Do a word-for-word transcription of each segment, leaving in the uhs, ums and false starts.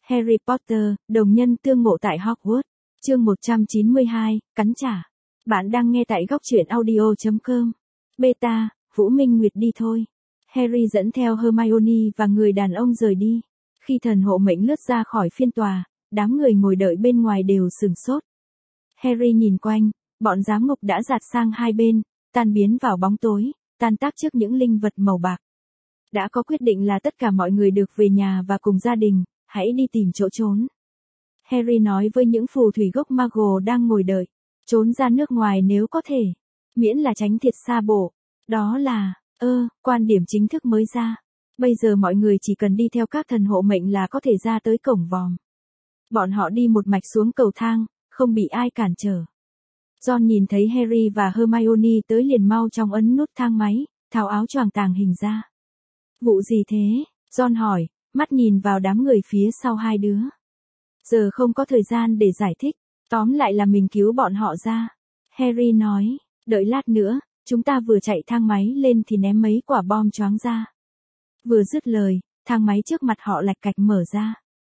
Harry Potter, đồng nhân tương ngộ tại Hogwarts. Chương một trăm chín mươi hai, cắn trả. Bạn đang nghe tại góc truyện audio chấm com. Beta, Vũ Minh Nguyệt đi thôi. Harry dẫn theo Hermione và người đàn ông rời đi. Khi thần hộ mệnh lướt ra khỏi phiên tòa, đám người ngồi đợi bên ngoài đều sửng sốt. Harry nhìn quanh, bọn giám ngục đã giạt sang hai bên, tan biến vào bóng tối, tan tác trước những linh vật màu bạc. Đã có quyết định là tất cả mọi người được về nhà và cùng gia đình, hãy đi tìm chỗ trốn. Harry nói với những phù thủy gốc Muggle đang ngồi đợi, trốn ra nước ngoài nếu có thể, miễn là tránh thiệt xa bộ. Đó là, ơ, quan điểm chính thức mới ra. Bây giờ mọi người chỉ cần đi theo các thần hộ mệnh là có thể ra tới cổng vòm. Bọn họ đi một mạch xuống cầu thang, không bị ai cản trở. Ron nhìn thấy Harry và Hermione tới liền mau chóng ấn nút thang máy, tháo áo choàng tàng hình ra. Vụ gì thế? Ron hỏi, mắt nhìn vào đám người phía sau hai đứa. Giờ không có thời gian để giải thích, tóm lại là mình cứu bọn họ ra. Harry nói, đợi lát nữa, chúng ta vừa chạy thang máy lên thì ném mấy quả bom choáng ra. Vừa dứt lời, thang máy trước mặt họ lạch cạch mở ra.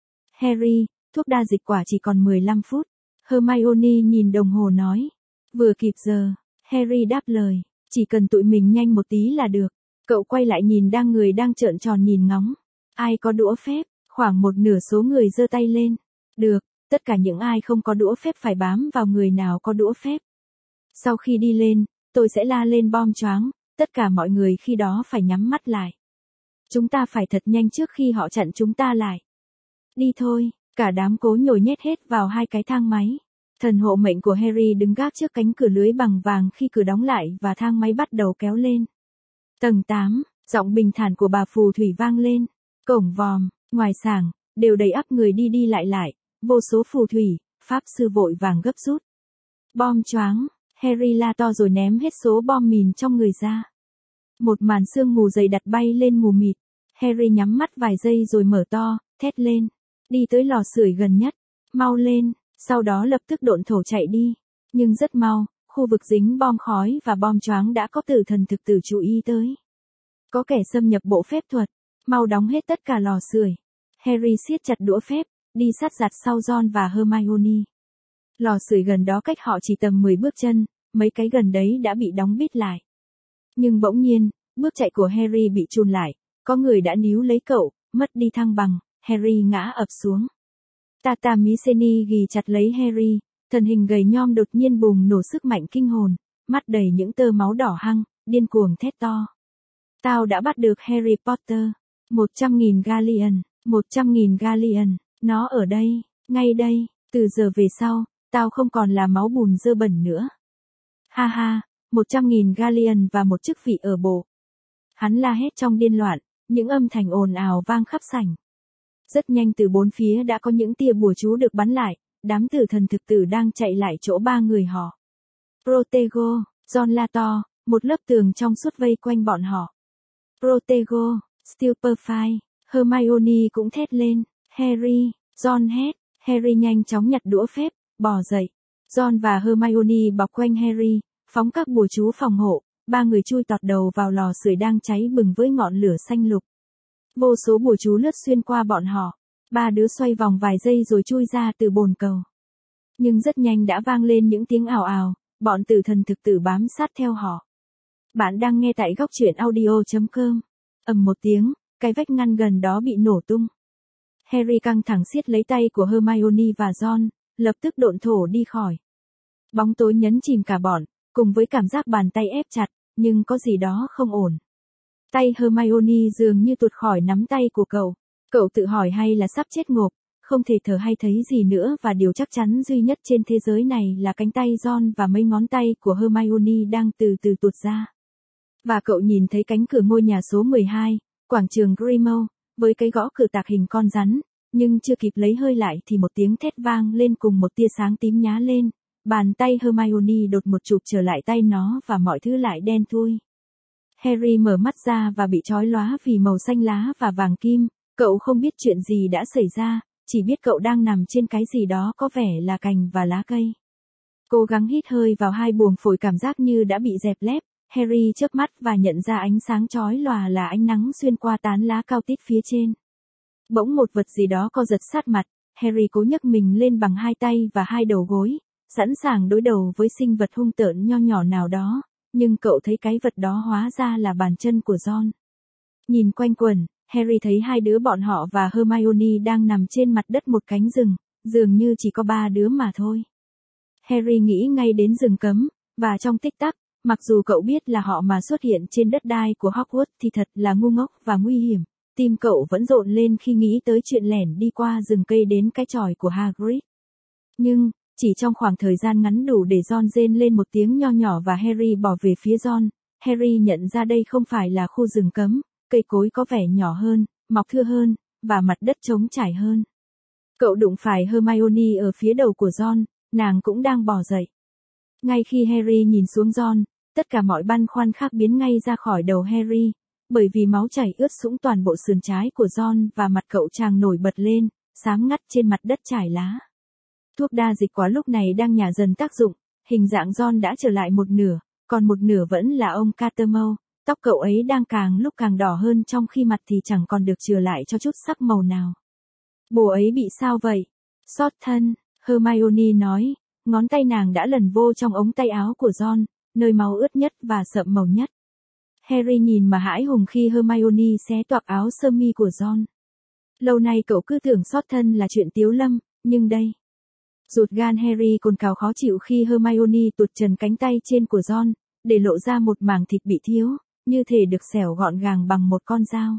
Harry, thuốc đa dịch quả chỉ còn mười lăm phút. Hermione nhìn đồng hồ nói. Vừa kịp giờ, Harry đáp lời, chỉ cần tụi mình nhanh một tí là được. Cậu quay lại nhìn đang người đang trợn tròn nhìn ngóng. Ai có đũa phép? Khoảng một nửa số người giơ tay lên. Được, tất cả những ai không có đũa phép phải bám vào người nào có đũa phép. Sau khi đi lên, tôi sẽ la lên bom choáng, tất cả mọi người khi đó phải nhắm mắt lại. Chúng ta phải thật nhanh trước khi họ chặn chúng ta lại. Đi thôi, cả đám cố nhồi nhét hết vào hai cái thang máy. Thần hộ mệnh của Harry đứng gác trước cánh cửa lưới bằng vàng khi cửa đóng lại và thang máy bắt đầu kéo lên. Tầng tám, giọng bình thản của bà phù thủy vang lên. Cổng vòm, ngoài sảng, đều đầy ắp người đi đi lại lại, vô số phù thủy, pháp sư vội vàng gấp rút. Bom choáng, Harry la to rồi ném hết số bom mìn trong người ra. Một màn sương mù dày đặc bay lên mù mịt. Harry nhắm mắt vài giây rồi mở to, thét lên. Đi tới lò sưởi gần nhất. Mau lên, sau đó lập tức độn thổ chạy đi. Nhưng rất mau, khu vực dính bom khói và bom choáng đã có tử thần thực tử chú ý tới. Có kẻ xâm nhập bộ phép thuật. Mau đóng hết tất cả lò sưởi. Harry siết chặt đũa phép, đi sát giặt sau Ron và Hermione. Lò sưởi gần đó cách họ chỉ tầm mười bước chân, mấy cái gần đấy đã bị đóng bít lại. Nhưng bỗng nhiên, bước chạy của Harry bị chùn lại, có người đã níu lấy cậu, mất đi thăng bằng, Harry ngã ập xuống. Tata Mycene ghì chặt lấy Harry, thân hình gầy nhom đột nhiên bùng nổ sức mạnh kinh hồn, mắt đầy những tơ máu đỏ hăng, điên cuồng thét to. Tao đã bắt được Harry Potter, một trăm nghìn galleon, một trăm nghìn galleon, nó ở đây, ngay đây, từ giờ về sau, tao không còn là máu bùn dơ bẩn nữa. Ha ha, một trăm nghìn galleon và một chức vị ở bộ. Hắn la hét trong điên loạn, những âm thanh ồn ào vang khắp sảnh. Rất nhanh từ bốn phía đã có những tia bùa chú được bắn lại, đám tử thần thực tử đang chạy lại chỗ ba người họ. Protego, Ron la to, một lớp tường trong suốt vây quanh bọn họ. Protego, Stupefy, Hermione cũng thét lên, Harry, Ron hét, Harry nhanh chóng nhặt đũa phép, bò dậy. Ron và Hermione bọc quanh Harry, phóng các bùa chú phòng hộ, ba người chui tọt đầu vào lò sưởi đang cháy bừng với ngọn lửa xanh lục. Vô số bùa chú lướt xuyên qua bọn họ, ba đứa xoay vòng vài giây rồi chui ra từ bồn cầu. Nhưng rất nhanh đã vang lên những tiếng ào ào, bọn tử thần thực tử bám sát theo họ. Bạn đang nghe tại góc truyện audio chấm com. Ầm một tiếng, cái vách ngăn gần đó bị nổ tung. Harry căng thẳng siết lấy tay của Hermione và Ron, lập tức độn thổ đi khỏi. Bóng tối nhấn chìm cả bọn, cùng với cảm giác bàn tay ép chặt, nhưng có gì đó không ổn. Tay Hermione dường như tuột khỏi nắm tay của cậu. Cậu tự hỏi hay là sắp chết ngộp, không thể thở hay thấy gì nữa và điều chắc chắn duy nhất trên thế giới này là cánh tay Ron và mấy ngón tay của Hermione đang từ từ tuột ra. Và cậu nhìn thấy cánh cửa ngôi nhà số mười hai, quảng trường Grimmauld, với cái gõ cửa tạc hình con rắn, nhưng chưa kịp lấy hơi lại thì một tiếng thét vang lên cùng một tia sáng tím nhá lên. Bàn tay Hermione đột một chụp trở lại tay nó và mọi thứ lại đen thui. Harry mở mắt ra và bị chói lóa vì màu xanh lá và vàng kim, cậu không biết chuyện gì đã xảy ra, chỉ biết cậu đang nằm trên cái gì đó có vẻ là cành và lá cây. Cố gắng hít hơi vào hai buồng phổi cảm giác như đã bị dẹp lép, Harry chớp mắt và nhận ra ánh sáng chói lòa là ánh nắng xuyên qua tán lá cao tít phía trên. Bỗng một vật gì đó co giật sát mặt, Harry cố nhấc mình lên bằng hai tay và hai đầu gối, sẵn sàng đối đầu với sinh vật hung tợn nho nhỏ nào đó, nhưng cậu thấy cái vật đó hóa ra là bàn chân của Ron. Nhìn quanh quẩn, Harry thấy hai đứa bọn họ và Hermione đang nằm trên mặt đất một cánh rừng, dường như chỉ có ba đứa mà thôi. Harry nghĩ ngay đến rừng cấm, và trong tích tắc, mặc dù cậu biết là họ mà xuất hiện trên đất đai của Hogwarts thì thật là ngu ngốc và nguy hiểm, tim cậu vẫn rộn lên khi nghĩ tới chuyện lẻn đi qua rừng cây đến cái chòi của Hagrid. Nhưng, chỉ trong khoảng thời gian ngắn đủ để Ron rên lên một tiếng nho nhỏ và Harry bỏ về phía Ron, Harry nhận ra đây không phải là khu rừng cấm, cây cối có vẻ nhỏ hơn, mọc thưa hơn, và mặt đất trống trải hơn. Cậu đụng phải Hermione ở phía đầu của Ron, nàng cũng đang bò dậy. Ngay khi Harry nhìn xuống Ron, tất cả mọi băn khoăn khác biến ngay ra khỏi đầu Harry, bởi vì máu chảy ướt sũng toàn bộ sườn trái của Ron và mặt cậu chàng nổi bật lên, xám ngắt trên mặt đất trải lá. Thuốc đa dịch quá lúc này đang nhả dần tác dụng, hình dạng Ron đã trở lại một nửa, còn một nửa vẫn là ông Cattermole, tóc cậu ấy đang càng lúc càng đỏ hơn trong khi mặt thì chẳng còn được chừa lại cho chút sắc màu nào. Bồ ấy bị sao vậy? Xót thân, Hermione nói, ngón tay nàng đã lần vô trong ống tay áo của Ron, nơi máu ướt nhất và sậm màu nhất. Harry nhìn mà hãi hùng khi Hermione xé toạc áo sơ mi của Ron. Lâu nay cậu cứ tưởng xót thân là chuyện tiếu lâm, nhưng đây. Ruột gan Harry còn cào khó chịu khi Hermione tuột trần cánh tay trên của Ron, để lộ ra một mảng thịt bị thiếu, như thể được xẻo gọn gàng bằng một con dao.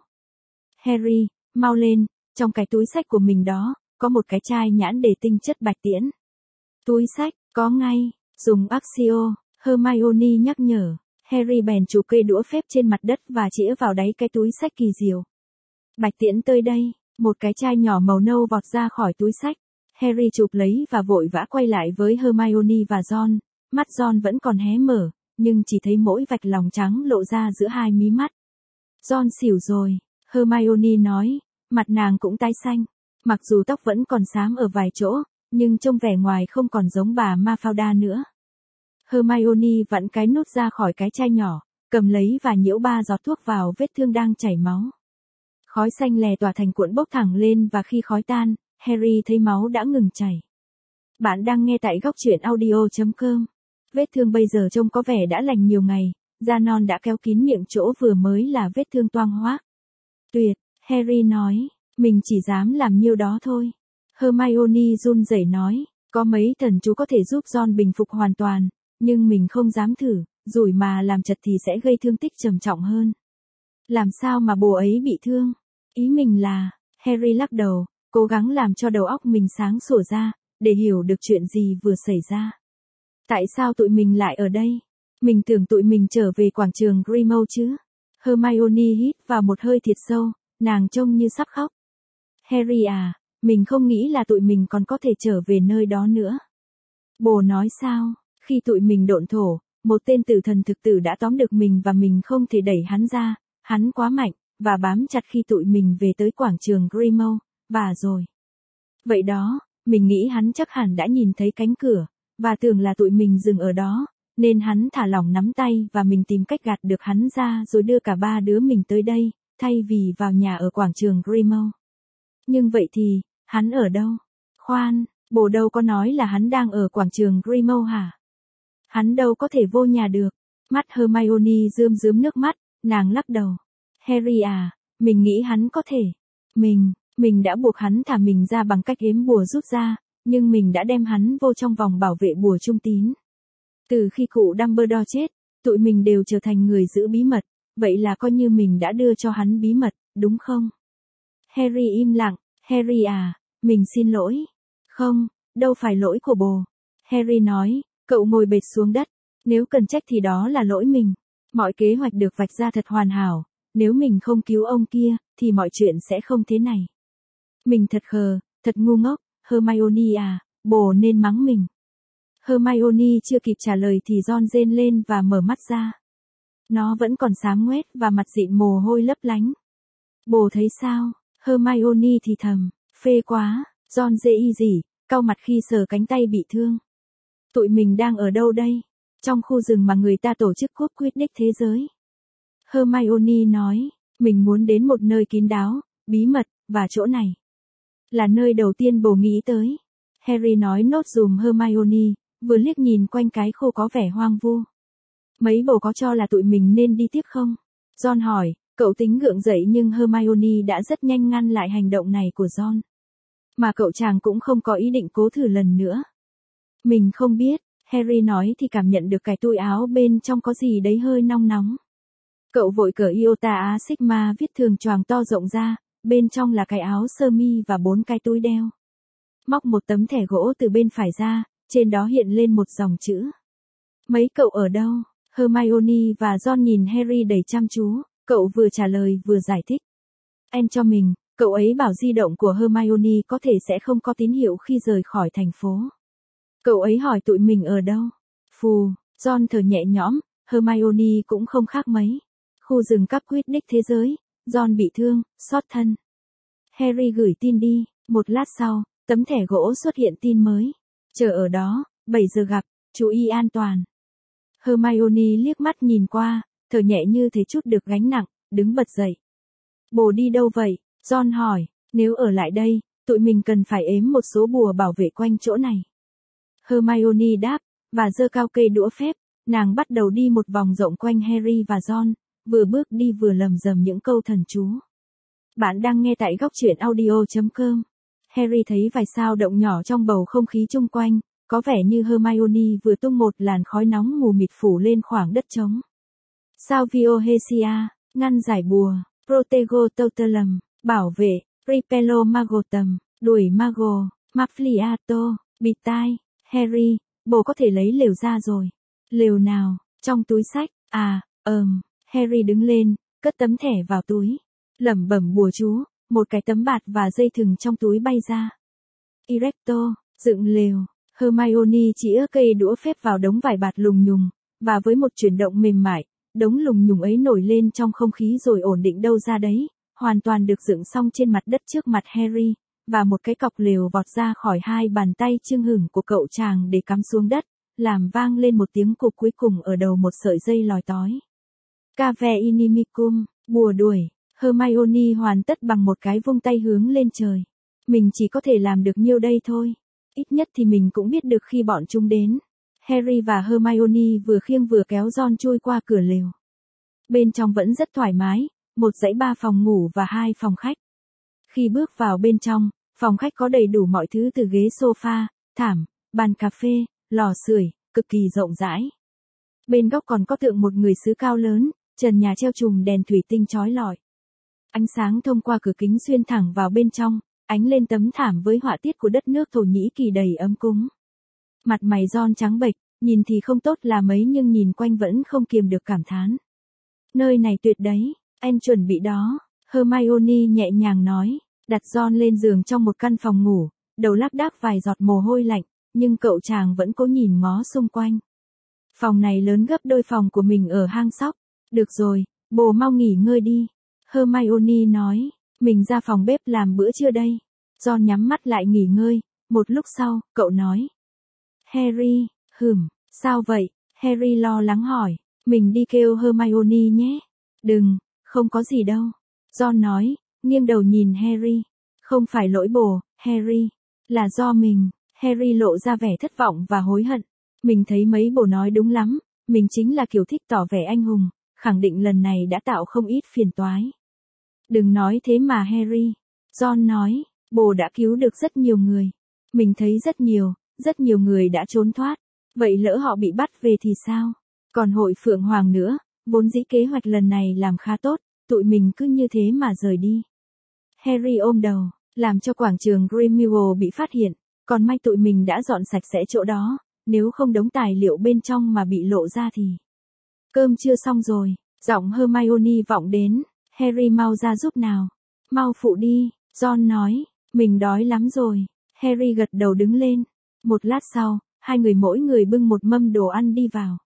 Harry, mau lên, trong cái túi xách của mình đó, có một cái chai nhãn để tinh chất bạch tiễn. Túi xách, có ngay, dùng Accio, Hermione nhắc nhở. Harry bèn chụp cây đũa phép trên mặt đất và chĩa vào đáy cái túi xách kỳ diệu. Bạch tiễn tới đây, một cái chai nhỏ màu nâu vọt ra khỏi túi xách. Harry chụp lấy và vội vã quay lại với Hermione và Ron, mắt Ron vẫn còn hé mở, nhưng chỉ thấy mỗi vạch lòng trắng lộ ra giữa hai mí mắt. Ron xỉu rồi, Hermione nói, mặt nàng cũng tái xanh, mặc dù tóc vẫn còn xám ở vài chỗ, nhưng trông vẻ ngoài không còn giống bà Mafalda nữa. Hermione vặn cái nút ra khỏi cái chai nhỏ, cầm lấy và nhiễu ba giọt thuốc vào vết thương đang chảy máu. Khói xanh lè tỏa thành cuộn bốc thẳng lên và khi khói tan, Harry thấy máu đã ngừng chảy. Bạn đang nghe tại góc truyện audio chấm com. Vết thương bây giờ trông có vẻ đã lành nhiều ngày, da non đã kéo kín miệng chỗ vừa mới là vết thương toang hoác. Tuyệt, Harry nói, mình chỉ dám làm nhiêu đó thôi. Hermione run rẩy nói, có mấy thần chú có thể giúp Ron bình phục hoàn toàn, nhưng mình không dám thử, rủi mà làm chật thì sẽ gây thương tích trầm trọng hơn. Làm sao mà bồ ấy bị thương? Ý mình là, Harry lắc đầu, cố gắng làm cho đầu óc mình sáng sủa ra, để hiểu được chuyện gì vừa xảy ra. Tại sao tụi mình lại ở đây? Mình tưởng tụi mình trở về quảng trường Grimmauld chứ. Hermione hít vào một hơi thiệt sâu, nàng trông như sắp khóc. Harry à, mình không nghĩ là tụi mình còn có thể trở về nơi đó nữa. Bồ nói sao? Khi tụi mình độn thổ, một tên tử thần thực tử đã tóm được mình và mình không thể đẩy hắn ra, hắn quá mạnh, và bám chặt khi tụi mình về tới quảng trường Grimmauld, và rồi. Vậy đó, mình nghĩ hắn chắc hẳn đã nhìn thấy cánh cửa, và tưởng là tụi mình dừng ở đó, nên hắn thả lỏng nắm tay và mình tìm cách gạt được hắn ra rồi đưa cả ba đứa mình tới đây, thay vì vào nhà ở quảng trường Grimmauld. Nhưng vậy thì, hắn ở đâu? Khoan, bồ đâu có nói là hắn đang ở quảng trường Grimmauld hả? Hắn đâu có thể vô nhà được. Mắt Hermione rơm rớm nước mắt, nàng lắc đầu. Harry à, mình nghĩ hắn có thể. Mình, mình đã buộc hắn thả mình ra bằng cách ếm bùa rút ra, nhưng mình đã đem hắn vô trong vòng bảo vệ bùa trung tín. Từ khi cụ Dumbledore chết, tụi mình đều trở thành người giữ bí mật, vậy là coi như mình đã đưa cho hắn bí mật, đúng không? Harry im lặng, Harry à, mình xin lỗi. Không, đâu phải lỗi của bồ. Harry nói, cậu ngồi bệt xuống đất, nếu cần trách thì đó là lỗi mình. Mọi kế hoạch được vạch ra thật hoàn hảo, nếu mình không cứu ông kia, thì mọi chuyện sẽ không thế này. Mình thật khờ, thật ngu ngốc, Hermione à, bồ nên mắng mình. Hermione chưa kịp trả lời thì Ron rên lên và mở mắt ra. Nó vẫn còn xám ngoét và mặt dịn mồ hôi lấp lánh. Bồ thấy sao? Hermione thì thầm, phê quá, Ron dễ y gì, cau mặt khi sờ cánh tay bị thương. Tụi mình đang ở đâu đây? Trong khu rừng mà người ta tổ chức cúp Quidditch thế giới. Hermione nói, mình muốn đến một nơi kín đáo, bí mật, và chỗ này là nơi đầu tiên bồ nghĩ tới. Harry nói nốt dùm Hermione, vừa liếc nhìn quanh cái khô có vẻ hoang vu. Mấy bồ có cho là tụi mình nên đi tiếp không? Ron hỏi, cậu tính gượng dậy nhưng Hermione đã rất nhanh ngăn lại hành động này của Ron. Mà cậu chàng cũng không có ý định cố thử lần nữa. Mình không biết, Harry nói thì cảm nhận được cái túi áo bên trong có gì đấy hơi nóng nóng. Cậu vội cởi Iota A Sigma viết thường choàng to rộng ra, bên trong là cái áo sơ mi và bốn cái túi đeo. Móc một tấm thẻ gỗ từ bên phải ra, trên đó hiện lên một dòng chữ. Mấy cậu ở đâu? Hermione và Ron nhìn Harry đầy chăm chú, cậu vừa trả lời vừa giải thích. Em cho mình, cậu ấy bảo di động của Hermione có thể sẽ không có tín hiệu khi rời khỏi thành phố. Cậu ấy hỏi tụi mình ở đâu? Phù, Ron thở nhẹ nhõm, Hermione cũng không khác mấy. Khu rừng các Quidditch thế giới, Ron bị thương, xót thân. Harry gửi tin đi, một lát sau, tấm thẻ gỗ xuất hiện tin mới. Chờ ở đó, bảy giờ gặp, chú ý an toàn. Hermione liếc mắt nhìn qua, thở nhẹ như thể chút được gánh nặng, đứng bật dậy. Bồ đi đâu vậy? Ron hỏi, nếu ở lại đây, tụi mình cần phải ếm một số bùa bảo vệ quanh chỗ này. Hermione đáp, và giơ cao cây đũa phép, nàng bắt đầu đi một vòng rộng quanh Harry và Ron, vừa bước đi vừa lầm rầm những câu thần chú. Bạn đang nghe tại góc truyện audio chấm com. Harry thấy vài sao động nhỏ trong bầu không khí chung quanh, có vẻ như Hermione vừa tung một làn khói nóng mù mịt phủ lên khoảng đất trống. Salvio Hesia, ngăn giải bùa, Protego Totalum, bảo vệ, Repello Magotum, đuổi Mago, Mafliato, bịt tai. Harry, bồ có thể lấy lều ra rồi. Lều nào? Trong túi sách. À, ờm, Harry đứng lên, cất tấm thẻ vào túi. Lẩm bẩm bùa chú, một cái tấm bạt và dây thừng trong túi bay ra. Erecto, dựng lều. Hermione chĩa cây đũa phép vào đống vải bạt lùng nhùng, và với một chuyển động mềm mại, đống lùng nhùng ấy nổi lên trong không khí rồi ổn định đâu ra đấy, hoàn toàn được dựng xong trên mặt đất trước mặt Harry, và một cái cọc lều vọt ra khỏi hai bàn tay chưng hửng của cậu chàng để cắm xuống đất, làm vang lên một tiếng cục cuối cùng ở đầu một sợi dây lòi tói. Cave Inimicum, bùa đuổi. Hermione hoàn tất bằng một cái vung tay hướng lên trời. Mình chỉ có thể làm được nhiêu đây thôi. Ít nhất thì mình cũng biết được khi bọn chúng đến. Harry và Hermione vừa khiêng vừa kéo Ron chui qua cửa lều. Bên trong vẫn rất thoải mái, một dãy ba phòng ngủ và hai phòng khách. Khi bước vào bên trong, phòng khách có đầy đủ mọi thứ từ ghế sofa, thảm, bàn cà phê, lò sưởi, cực kỳ rộng rãi. Bên góc còn có tượng một người sứ cao lớn, trần nhà treo chùm đèn thủy tinh chói lọi. Ánh sáng thông qua cửa kính xuyên thẳng vào bên trong, ánh lên tấm thảm với họa tiết của đất nước Thổ Nhĩ Kỳ đầy ấm cúng. Mặt mày Ron trắng bệch, nhìn thì không tốt là mấy nhưng nhìn quanh vẫn không kiềm được cảm thán. Nơi này tuyệt đấy, em chuẩn bị đó, Hermione nhẹ nhàng nói, đặt Ron lên giường trong một căn phòng ngủ, đầu lác đác vài giọt mồ hôi lạnh, nhưng cậu chàng vẫn cố nhìn ngó xung quanh. Phòng này lớn gấp đôi phòng của mình ở hang sóc. Được rồi, bồ mau nghỉ ngơi đi. Hermione nói, mình ra phòng bếp làm bữa trưa đây. Ron nhắm mắt lại nghỉ ngơi, một lúc sau, cậu nói. Harry, hừm, sao vậy? Harry lo lắng hỏi, mình đi kêu Hermione nhé. Đừng, không có gì đâu. Ron nói, nghiêng đầu nhìn Harry. Không phải lỗi bồ, Harry, là do mình. Harry lộ ra vẻ thất vọng và hối hận. Mình thấy mấy bồ nói đúng lắm, mình chính là kiểu thích tỏ vẻ anh hùng, khẳng định lần này đã tạo không ít phiền toái. Đừng nói thế mà Harry. Ron nói, bồ đã cứu được rất nhiều người. Mình thấy rất nhiều, rất nhiều người đã trốn thoát. Vậy lỡ họ bị bắt về thì sao? Còn hội Phượng Hoàng nữa, vốn dĩ kế hoạch lần này làm khá tốt, tụi mình cứ như thế mà rời đi. Harry ôm đầu, làm cho quảng trường Grimmauld bị phát hiện, còn may tụi mình đã dọn sạch sẽ chỗ đó, nếu không đống tài liệu bên trong mà bị lộ ra thì. Cơm chưa xong rồi, giọng Hermione vọng đến, Harry mau ra giúp nào. Mau phụ đi, Ron nói, mình đói lắm rồi. Harry gật đầu đứng lên. Một lát sau, hai người mỗi người bưng một mâm đồ ăn đi vào.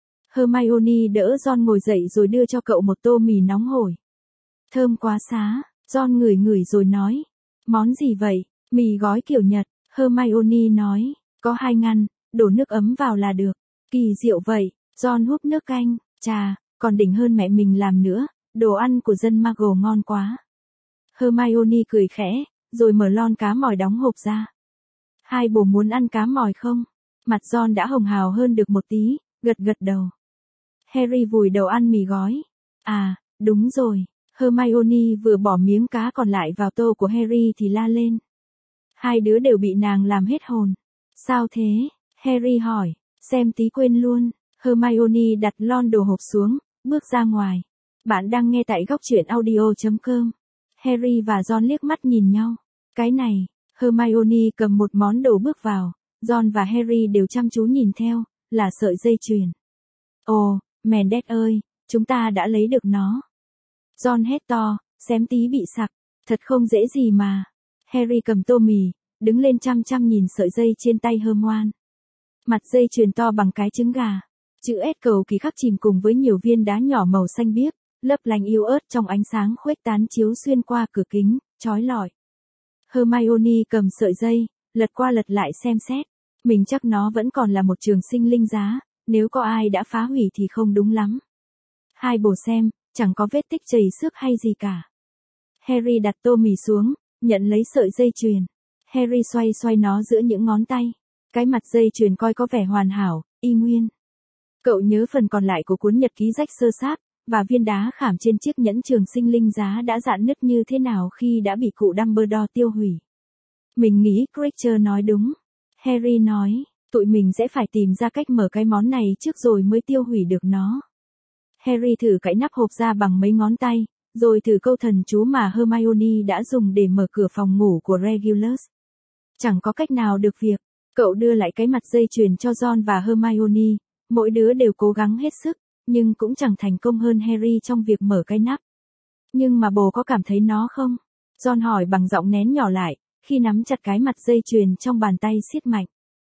Hermione đỡ Ron ngồi dậy rồi đưa cho cậu một tô mì nóng hổi. Thơm quá xá, Ron ngửi ngửi rồi nói. Món gì vậy? Mì gói kiểu Nhật, Hermione nói. Có hai ngăn, đổ nước ấm vào là được. Kỳ diệu vậy, Ron húp nước canh, chà, còn đỉnh hơn mẹ mình làm nữa, đồ ăn của dân Muggle ngon quá. Hermione cười khẽ, rồi mở lon cá mòi đóng hộp ra. Hai bồ muốn ăn cá mòi không? Mặt Ron đã hồng hào hơn được một tí, gật gật đầu. Harry vùi đầu ăn mì gói. À, đúng rồi. Hermione vừa bỏ miếng cá còn lại vào tô của Harry thì la lên. Hai đứa đều bị nàng làm hết hồn. Sao thế? Harry hỏi, xem tí quên luôn. Hermione đặt lon đồ hộp xuống, bước ra ngoài. Bạn đang nghe tại góc truyện audio chấm com. Harry và Ron liếc mắt nhìn nhau. Cái này, Hermione cầm một món đồ bước vào. Ron và Harry đều chăm chú nhìn theo, là sợi dây chuyền. Ồ, Mendes ơi, chúng ta đã lấy được nó. Ron hét to, xém tí bị sặc, thật không dễ gì mà. Harry cầm tô mì, đứng lên chăm chăm nhìn sợi dây trên tay Hermione. Mặt dây chuyền to bằng cái trứng gà. Chữ S cầu kỳ khắc chìm cùng với nhiều viên đá nhỏ màu xanh biếc, lấp lánh yếu ớt trong ánh sáng khuếch tán chiếu xuyên qua cửa kính, chói lọi. Hermione cầm sợi dây, lật qua lật lại xem xét. Mình chắc nó vẫn còn là một trường sinh linh giá, nếu có ai đã phá hủy thì không đúng lắm. Hai bồ xem, chẳng có vết tích chảy xước hay gì cả. Harry đặt tô mì xuống, nhận lấy sợi dây chuyền. Harry xoay xoay nó giữa những ngón tay. Cái mặt dây chuyền coi có vẻ hoàn hảo, y nguyên. Cậu nhớ phần còn lại của cuốn nhật ký rách xơ xác, và viên đá khảm trên chiếc nhẫn trường sinh linh giá đã rạn nứt như thế nào khi đã bị cụ Dumbledore tiêu hủy. Mình nghĩ Creature nói đúng. Harry nói, tụi mình sẽ phải tìm ra cách mở cái món này trước rồi mới tiêu hủy được nó. Harry thử cạy nắp hộp ra bằng mấy ngón tay, rồi thử câu thần chú mà Hermione đã dùng để mở cửa phòng ngủ của Regulus. Chẳng có cách nào được việc. Cậu đưa lại cái mặt dây chuyền cho Ron và Hermione, mỗi đứa đều cố gắng hết sức, nhưng cũng chẳng thành công hơn Harry trong việc mở cái nắp. Nhưng mà bồ có cảm thấy nó không? Ron hỏi bằng giọng nén nhỏ lại, khi nắm chặt cái mặt dây chuyền trong bàn tay siết mạnh.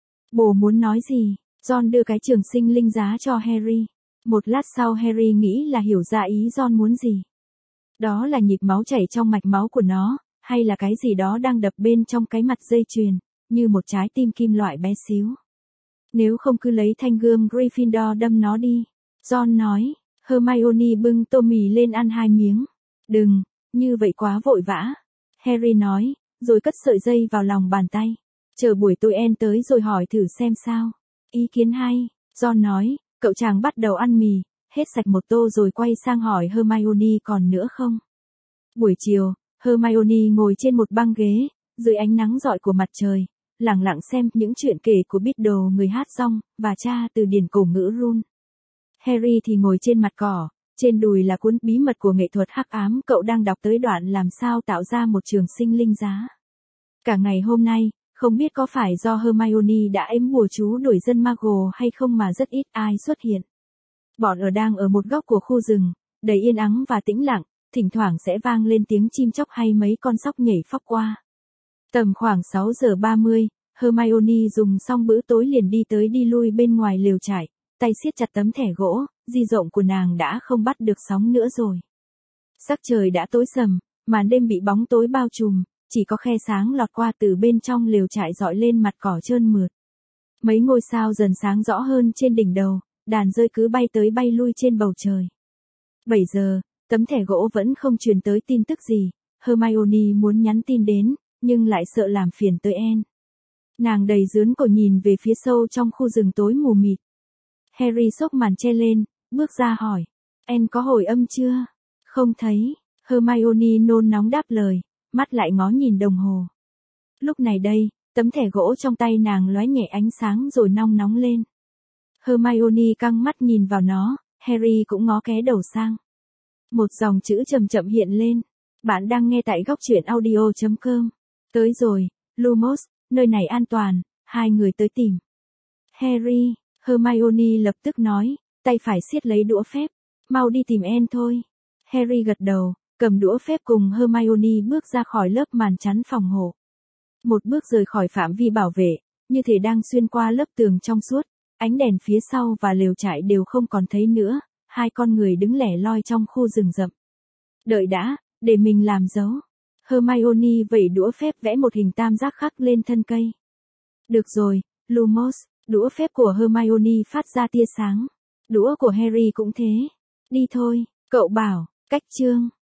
Bồ muốn nói gì? Ron đưa cái trường sinh linh giá cho Harry. Một lát sau Harry nghĩ là hiểu ra ý Ron muốn gì. Đó là nhịp máu chảy trong mạch máu của nó, hay là cái gì đó đang đập bên trong cái mặt dây chuyền, như một trái tim kim loại bé xíu. Nếu không cứ lấy thanh gươm Gryffindor đâm nó đi. Ron nói. Hermione bưng tô mì lên ăn hai miếng. Đừng, như vậy quá vội vã. Harry nói, rồi cất sợi dây vào lòng bàn tay. Chờ buổi tối en tới rồi hỏi thử xem sao. Ý kiến hay. Ron nói, cậu chàng bắt đầu ăn mì, hết sạch một tô rồi quay sang hỏi Hermione còn nữa không. Buổi chiều, Hermione ngồi trên một băng ghế, dưới ánh nắng rọi của mặt trời, lặng lặng xem những chuyện kể của Biddle người hát song, và tra từ điển cổ ngữ rune. Harry thì ngồi trên mặt cỏ, trên đùi là cuốn bí mật của nghệ thuật hắc ám, cậu đang đọc tới đoạn làm sao tạo ra một trường sinh linh giá. Cả ngày hôm nay, không biết có phải do Hermione đã ếm bùa chú đuổi dân Muggle hay không mà rất ít ai xuất hiện. Bọn ở đang ở một góc của khu rừng, đầy yên ắng và tĩnh lặng, thỉnh thoảng sẽ vang lên tiếng chim chóc hay mấy con sóc nhảy phóc qua. Tầm khoảng sáu giờ ba mươi, Hermione dùng xong bữa tối liền đi tới đi lui bên ngoài lều trại, tay siết chặt tấm thẻ gỗ, di rộng của nàng đã không bắt được sóng nữa rồi. Sắc trời đã tối sầm, màn đêm bị bóng tối bao trùm, chỉ có khe sáng lọt qua từ bên trong lều trại dọi lên mặt cỏ trơn mượt. Mấy ngôi sao dần sáng rõ hơn trên đỉnh đầu, đàn dơi cứ bay tới bay lui trên bầu trời. bảy giờ, tấm thẻ gỗ vẫn không truyền tới tin tức gì, Hermione muốn nhắn tin đến, nhưng lại sợ làm phiền tới En. Nàng đầy dướn cổ nhìn về phía sâu trong khu rừng tối mù mịt. Harry xốc màn che lên, bước ra hỏi, En có hồi âm chưa? Không thấy. Hermione nôn nóng đáp lời, mắt lại ngó nhìn đồng hồ. Lúc này đây, tấm thẻ gỗ trong tay nàng lóe nhẹ ánh sáng rồi nong nóng lên. Hermione căng mắt nhìn vào nó, Harry cũng ngó ké đầu sang. Một dòng chữ chậm chậm hiện lên. Bạn đang nghe tại góc truyện audio chấm com. Tới rồi, Lumos, nơi này an toàn, hai người tới tìm. Harry, Hermione lập tức nói, tay phải siết lấy đũa phép. Mau đi tìm En thôi. Harry gật đầu, cầm đũa phép cùng Hermione bước ra khỏi lớp màn chắn phòng hộ. Một bước rời khỏi phạm vi bảo vệ, như thể đang xuyên qua lớp tường trong suốt, ánh đèn phía sau và lều trại đều không còn thấy nữa, hai con người đứng lẻ loi trong khu rừng rậm. Đợi đã, để mình làm dấu. Hermione vẩy đũa phép vẽ một hình tam giác khắc lên thân cây. Được rồi, Lumos, đũa phép của Hermione phát ra tia sáng. Đũa của Harry cũng thế. Đi thôi, cậu bảo, cách chương.